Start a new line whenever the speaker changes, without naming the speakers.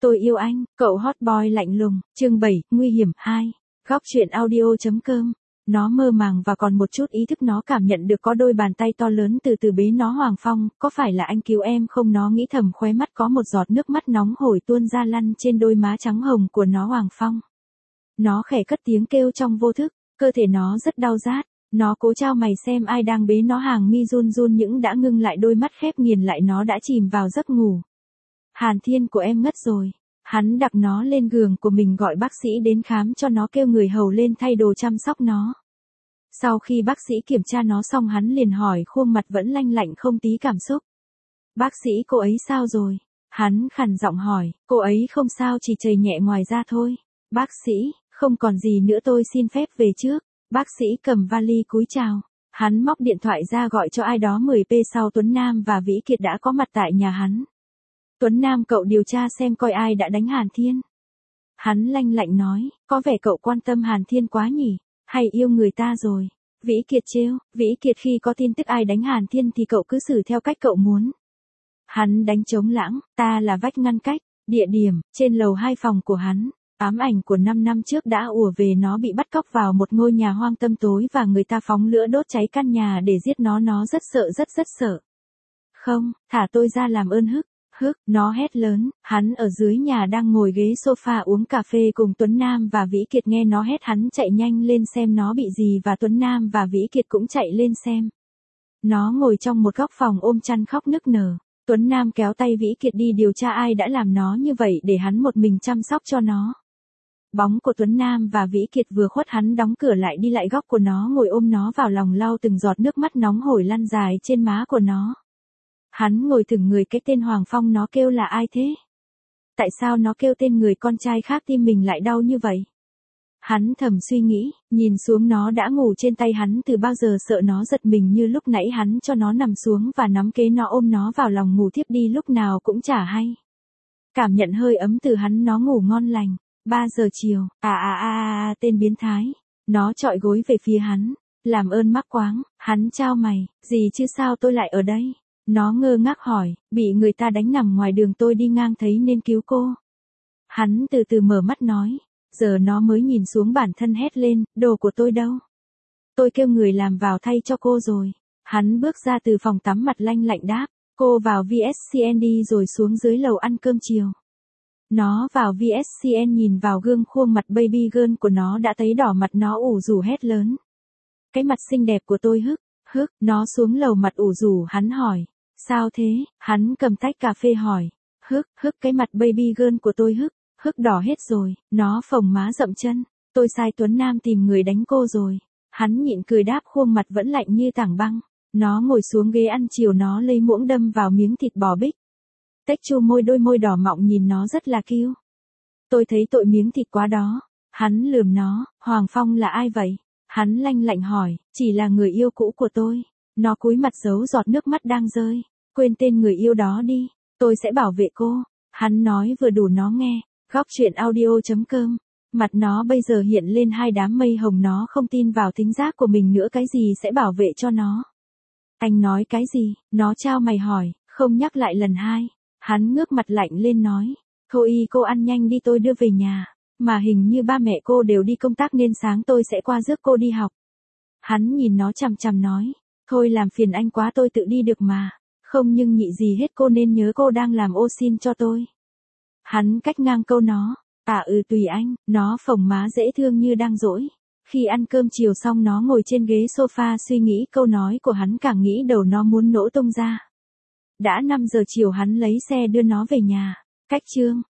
Tôi yêu anh, cậu hot boy lạnh lùng, chương 7, nguy hiểm 2. Góc truyện audio.com. Nó mơ màng và còn một chút ý thức, nó cảm nhận được có đôi bàn tay to lớn từ từ bế nó. Hoàng Phong, có phải là anh cứu em không? Nó nghĩ thầm, khóe mắt có một giọt nước mắt nóng hổi tuôn ra lăn trên đôi má trắng hồng của nó. Hoàng Phong. Nó khẽ cất tiếng kêu trong vô thức, cơ thể nó rất đau rát. Nó cố trao mày xem ai đang bế nó, hàng mi run run những đã ngưng lại, đôi mắt khép nghiền lại, nó đã chìm vào giấc ngủ. Hàn Thiên của em ngất rồi. Hắn đặt nó lên giường của mình, gọi bác sĩ đến khám cho nó, kêu người hầu lên thay đồ chăm sóc nó. Sau khi bác sĩ kiểm tra nó xong, hắn liền hỏi, khuôn mặt vẫn lanh lạnh không tí cảm xúc. Bác sĩ, cô ấy sao rồi? Hắn khàn giọng hỏi. Cô ấy không sao, chỉ chảy nhẹ ngoài da thôi. Bác sĩ, không còn gì nữa, tôi xin phép về trước. Bác sĩ cầm vali cúi chào. Hắn móc điện thoại ra gọi cho ai đó 10p sau. Tuấn Nam và Vĩ Kiệt đã có mặt tại nhà hắn. Tuấn Nam, cậu điều tra xem coi ai đã đánh Hàn Thiên. Hắn lanh lạnh nói, có vẻ cậu quan tâm Hàn Thiên quá nhỉ, hay yêu người ta rồi. Vĩ Kiệt trêu, Vĩ Kiệt, khi có tin tức ai đánh Hàn Thiên thì cậu cứ xử theo cách cậu muốn. Hắn đánh trống lãng, ta là vách ngăn cách, địa điểm, trên lầu 2 phòng của hắn. Ám ảnh của 5 năm trước đã ùa về, nó bị bắt cóc vào một ngôi nhà hoang tăm tối và người ta phóng lửa đốt cháy căn nhà để giết nó rất sợ, rất sợ. Không, thả tôi ra làm ơn. Hức, nó hét lớn. Hắn ở dưới nhà đang ngồi ghế sofa uống cà phê cùng Tuấn Nam và Vĩ Kiệt, nghe nó hét hắn chạy nhanh lên xem nó bị gì, và Tuấn Nam và Vĩ Kiệt cũng chạy lên xem. Nó ngồi trong một góc phòng ôm chăn khóc nức nở. Tuấn Nam kéo tay Vĩ Kiệt đi điều tra ai đã làm nó như vậy để hắn một mình chăm sóc cho nó. Bóng của Tuấn Nam và Vĩ Kiệt vừa khuất, hắn đóng cửa lại, đi lại góc của nó, ngồi ôm nó vào lòng, lau từng giọt nước mắt nóng hổi lăn dài trên má của nó. Hắn ngồi thừng người, cái tên Hoàng Phong nó kêu là ai thế? Tại sao nó kêu tên người con trai khác tim mình lại đau như vậy? Hắn thầm suy nghĩ, nhìn xuống nó đã ngủ trên tay hắn từ bao giờ, sợ nó giật mình như lúc nãy. Hắn cho nó nằm xuống và nắm kế nó, ôm nó vào lòng, ngủ thiếp đi lúc nào cũng chả hay. Cảm nhận hơi ấm từ hắn, nó ngủ ngon lành. 3 giờ chiều, tên biến thái. Nó chọi gối về phía hắn. Làm ơn mắc quáng. Hắn trao mày, gì chứ, sao tôi lại ở đây? Nó ngơ ngác hỏi, bị người ta đánh nằm ngoài đường, tôi đi ngang thấy nên cứu cô. Hắn từ từ mở mắt nói, giờ nó mới nhìn xuống bản thân, hét lên, đồ của tôi đâu? Tôi kêu người làm vào thay cho cô rồi. Hắn bước ra từ phòng tắm, mặt lanh lạnh đáp, cô vào VSCN đi rồi xuống dưới lầu ăn cơm chiều. Nó vào VSCN, nhìn vào gương, khuôn mặt baby girl của nó đã thấy đỏ mặt, nó ủ rủ hét lớn. Cái mặt xinh đẹp của tôi. Hức, nó xuống lầu mặt ủ rủ. Hắn hỏi, sao thế? Hắn cầm tách cà phê hỏi, hức, cái mặt baby girl của tôi. Hức đỏ hết rồi, nó phồng má rậm chân, tôi sai Tuấn Nam tìm người đánh cô rồi. Hắn nhịn cười đáp, khuôn mặt vẫn lạnh như tảng băng. Nó ngồi xuống ghế ăn chiều, nó lấy muỗng đâm vào miếng thịt bò bích. Tách chu môi, đôi môi đỏ mọng nhìn nó rất là cute. Tôi thấy tội miếng thịt quá đó. Hắn lườm nó, Hoàng Phong là ai vậy? Hắn lanh lạnh hỏi, chỉ là người yêu cũ của tôi. Nó cúi mặt giấu giọt nước mắt đang rơi. Quên tên người yêu đó đi, tôi sẽ bảo vệ cô. Hắn nói vừa đủ nó nghe. Góc truyện audio.com. Mặt nó bây giờ hiện lên 2 đám mây hồng, nó không tin vào thính giác của mình nữa. Cái gì sẽ bảo vệ cho nó? Anh nói cái gì? Nó trao mày hỏi, không nhắc lại lần 2. Hắn ngước mặt lạnh lên nói, thôi cô ăn nhanh đi, tôi đưa về nhà. Mà hình như ba mẹ cô đều đi công tác nên sáng tôi sẽ qua rước cô đi học. Hắn nhìn nó chằm chằm nói, thôi làm phiền anh quá, tôi tự đi được mà. Không nhưng nhị gì hết, cô nên nhớ cô đang làm ô xin cho tôi. Hắn cách ngang câu nó, tùy anh. Nó phồng má dễ thương như đang dỗi. Khi ăn cơm chiều xong, nó ngồi trên ghế sofa suy nghĩ câu nói của hắn, càng nghĩ đầu nó muốn nổ tung ra. Đã 5 giờ chiều, hắn lấy xe đưa nó về nhà. Cách chương